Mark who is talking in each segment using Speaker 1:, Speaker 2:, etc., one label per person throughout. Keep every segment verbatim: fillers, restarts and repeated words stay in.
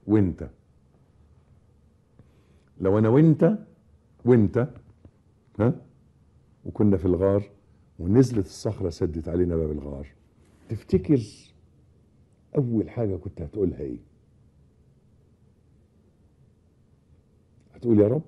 Speaker 1: وانت. لو انا وانت وانت ها وكنا في الغار ونزلت الصخرة سدت علينا باب الغار، تفتكر اول حاجة كنت هتقولها ايه؟ هتقول يا رب؟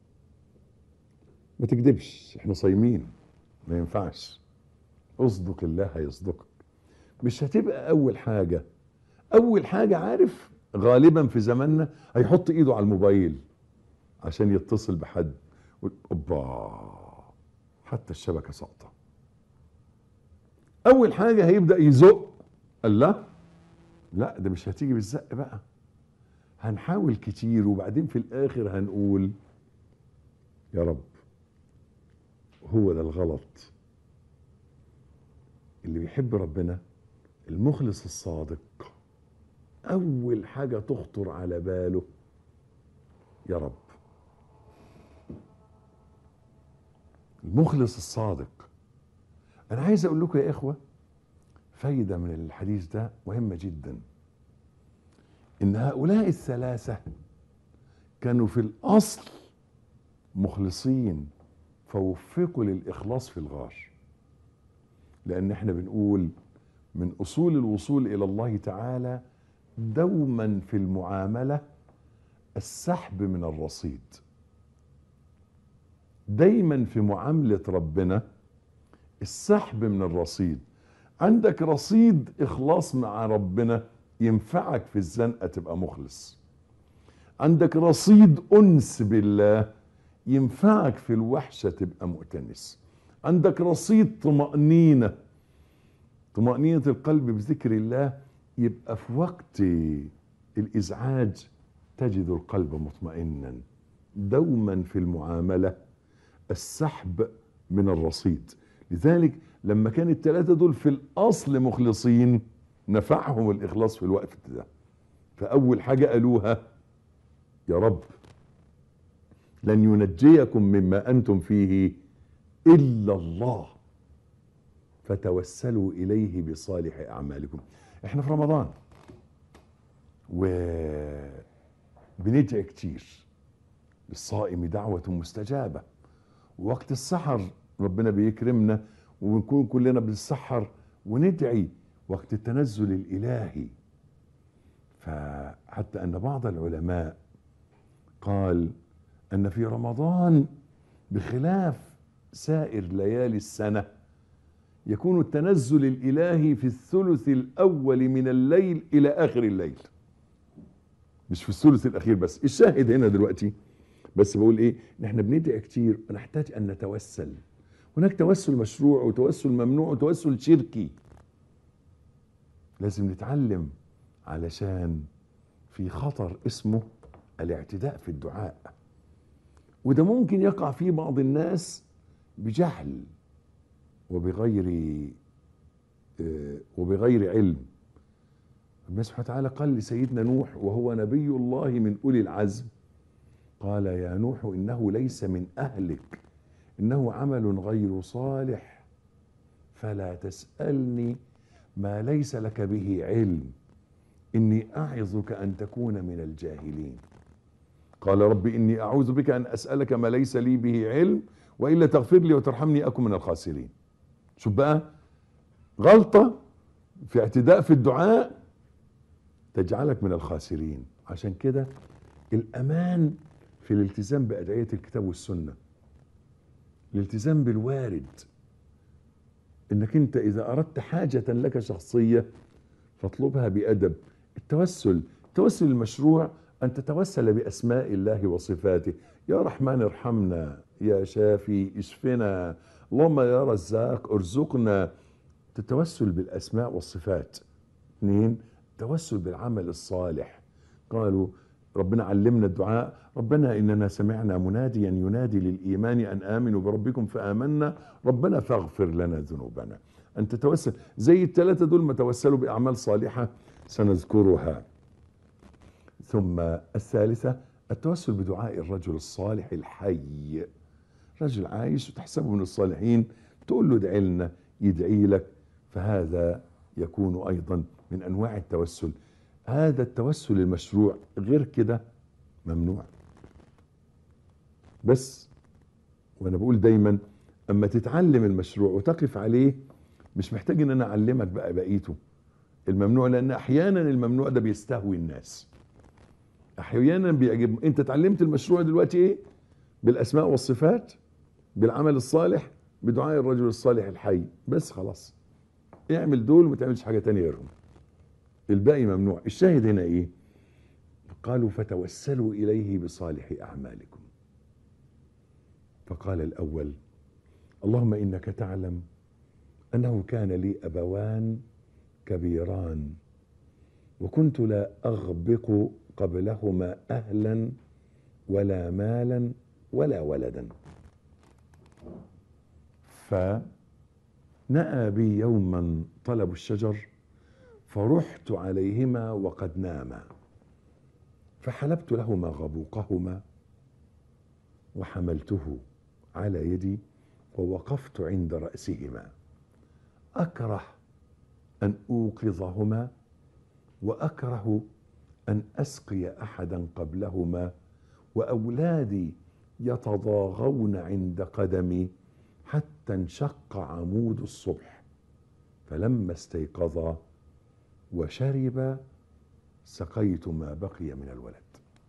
Speaker 1: ما تكذبش، احنا صايمين ما ينفعش. اصدق الله هيصدقك. مش هتبقى اول حاجة. اول حاجة عارف غالبا في زماننا هيحط ايده على الموبايل عشان يتصل بحد، اوبا حتى الشبكة ساقطة. اول حاجة هيبدأ يزق. قال لا لا ده مش هتيجي بالزق بقى، هنحاول كتير وبعدين في الاخر هنقول يا رب. هو ده الغلط. اللي بيحب ربنا المخلص الصادق اول حاجة تخطر على باله يا رب. المخلص الصادق. انا عايز اقول لكم يا اخوة فايدة من الحديث ده مهمة جدا، ان هؤلاء الثلاثة كانوا في الاصل مخلصين فوفقوا للاخلاص في الغار. لان احنا بنقول من اصول الوصول الى الله تعالى دوما في المعاملة السحب من الرصيد. دايما في معاملة ربنا السحب من الرصيد. عندك رصيد اخلاص مع ربنا ينفعك في الزنقة تبقى مخلص. عندك رصيد انس بالله ينفعك في الوحشة تبقى مؤتنس. عندك رصيد طمأنينة، طمأنينة القلب بذكر الله، يبقى في وقت الازعاج تجد القلب مطمئنا. دوما في المعاملة السحب من الرصيد. لذلك لما كان الثلاثة دول في الأصل مخلصين نفعهم الإخلاص في الوقت ده. فأول حاجة قالوها يا رب لن ينجيكم مما أنتم فيه إلا الله فتوسلوا إليه بصالح أعمالكم. احنا في رمضان وبندعي كتير، للصائم دعوة مستجابة. ووقت السحر ربنا بيكرمنا ونكون كلنا بنسحر وندعي وقت التنزل الإلهي. فحتى أن بعض العلماء قال أن في رمضان بخلاف سائر ليالي السنة يكون التنزل الإلهي في الثلث الأول من الليل إلى آخر الليل، مش في الثلث الأخير بس. الشاهد هنا دلوقتي بس بقول ايه، ان احنا بندعي كتير ونحتاج ان نتوسل. هناك توسل مشروع وتوسل ممنوع وتوسل شركي. لازم نتعلم علشان في خطر اسمه الاعتداء في الدعاء، وده ممكن يقع فيه بعض الناس بجهل وبغير وبغير علم. ربنا سبحانه وتعالى قال لسيدنا نوح وهو نبي الله من أولي العزم، قال يا نوح إنه ليس من أهلك إنه عمل غير صالح فلا تسألني ما ليس لك به علم إني أعظك أن تكون من الجاهلين. قال رب إني أعوذ بك أن أسألك ما ليس لي به علم وإلا تغفر لي وترحمني أكن من الخاسرين. شوف بقى غلطة في اعتداء في الدعاء تجعلك من الخاسرين. عشان كده الأمان في الالتزام بأدعية الكتاب والسنة، الالتزام بالوارد، انك انت اذا اردت حاجة لك شخصية فاطلبها بأدب. التوسل التوسل المشروع ان تتوسل بأسماء الله وصفاته. يا رحمن ارحمنا، يا شافي اشفنا، اللهم يا رزاق ارزقنا. تتوسل بالأسماء والصفات. اثنين، التوسل بالعمل الصالح. قالوا ربنا علمنا الدعاء ربنا إننا سمعنا مناديا ينادي للإيمان أن آمنوا بربكم فآمنا ربنا فاغفر لنا ذنوبنا. أن تتوسل زي الثلاثة دول ما توسلوا بأعمال صالحة سنذكرها. ثم الثالثة التوسل بدعاء الرجل الصالح الحي. رجل عايش وتحسبه من الصالحين تقول له ادعي لنا يدعي لك، فهذا يكون أيضا من أنواع التوسل. هذا التوسل المشروع، غير كده ممنوع. بس وانا بقول دايما اما تتعلم المشروع وتقف عليه مش محتاج ان انا اعلمك بقى بقيته الممنوع، لان احيانا الممنوع ده بيستهوي الناس، احيانا بيعجب. انت اتعلمت المشروع دلوقتي ايه؟ بالاسماء والصفات، بالعمل الصالح، بدعاء الرجل الصالح الحي، بس خلاص اعمل دول وما تعملش حاجه تانية غيرهم، الباقي ممنوع. الشاهد هنا ايه؟ قالوا فتوسلوا اليه بصالح اعمالكم. فقال الاول اللهم انك تعلم انه كان لي ابوان كبيران وكنت لا اغبق قبلهما اهلا ولا مالا ولا ولدا، فنأى بي يوما طلب الشجر فرحت عليهما وقد ناما، فحلبت لهما غبوقهما وحملته على يدي ووقفت عند رأسهما أكره أن أوقظهما وأكره أن أسقي أحدا قبلهما، وأولادي يتضاغون عند قدمي حتى انشق عمود الصبح، فلما استيقظا وشربا سقيت ما بقي من الولد.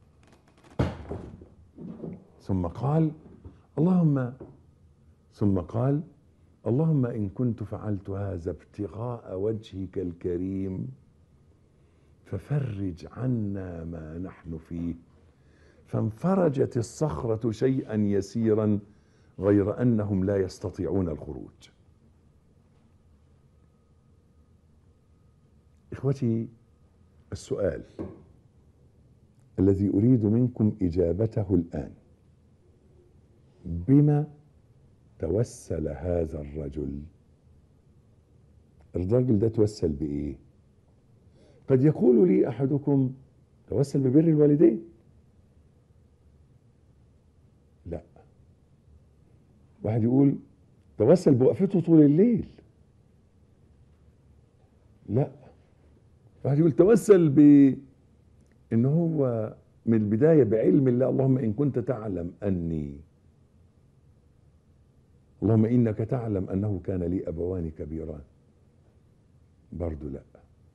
Speaker 1: ثم قال اللهم ثم قال اللهم إن كنت فعلت هذا ابتغاء وجهك الكريم ففرج عنا ما نحن فيه، فانفرجت الصخرة شيئا يسيرا غير أنهم لا يستطيعون الخروج. إخوتي، السؤال الذي أريد منكم إجابته الآن، بما توسل هذا الرجل؟ الرجل ده توسل بإيه؟ قد يقول لي أحدكم توسل ببر الوالدين. لا. واحد يقول توسل بوقفته طول الليل. لا. واحد يقول توسل ب إن هو من البداية بعلم الله، اللهم إن كنت تعلم أني اللهم إنك تعلم أنه كان لي أبوان كبيران، برضو لا.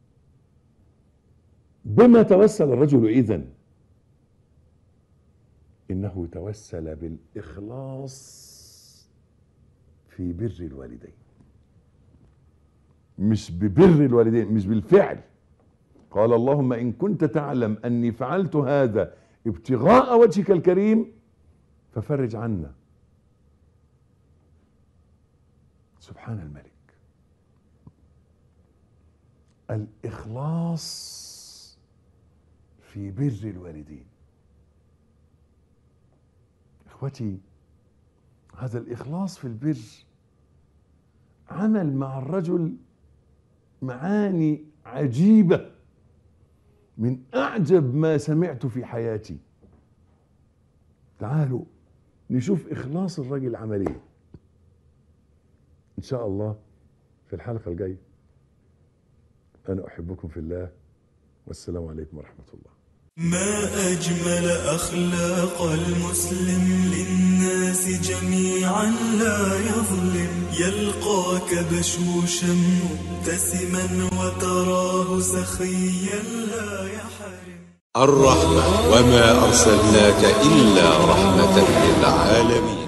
Speaker 1: بما توسل الرجل إذن؟ إنه توسل بالإخلاص في بر الوالدين، مش ببر الوالدين، مش بالفعل. قال اللهم إن كنت تعلم أني فعلت هذا ابتغاء وجهك الكريم ففرج عنا. سبحان الملك. الإخلاص في بر الوالدين. إخوتي، هذا الإخلاص في البر عمل مع الرجل معاني عجيبة، من أعجب ما سمعت في حياتي. تعالوا نشوف إخلاص الرجل عمل إيه إن شاء الله في الحلقة الجاية. أنا أحبكم في الله، والسلام عليكم ورحمة الله.
Speaker 2: ما أجمل أخلاق المسلم، للناس جميعا لا يظلم، يلقاك بشوشا مبتسما وتراه سخيا لا يحرم.
Speaker 3: الرحمة، وما أرسلناك إلا رحمة للعالمين.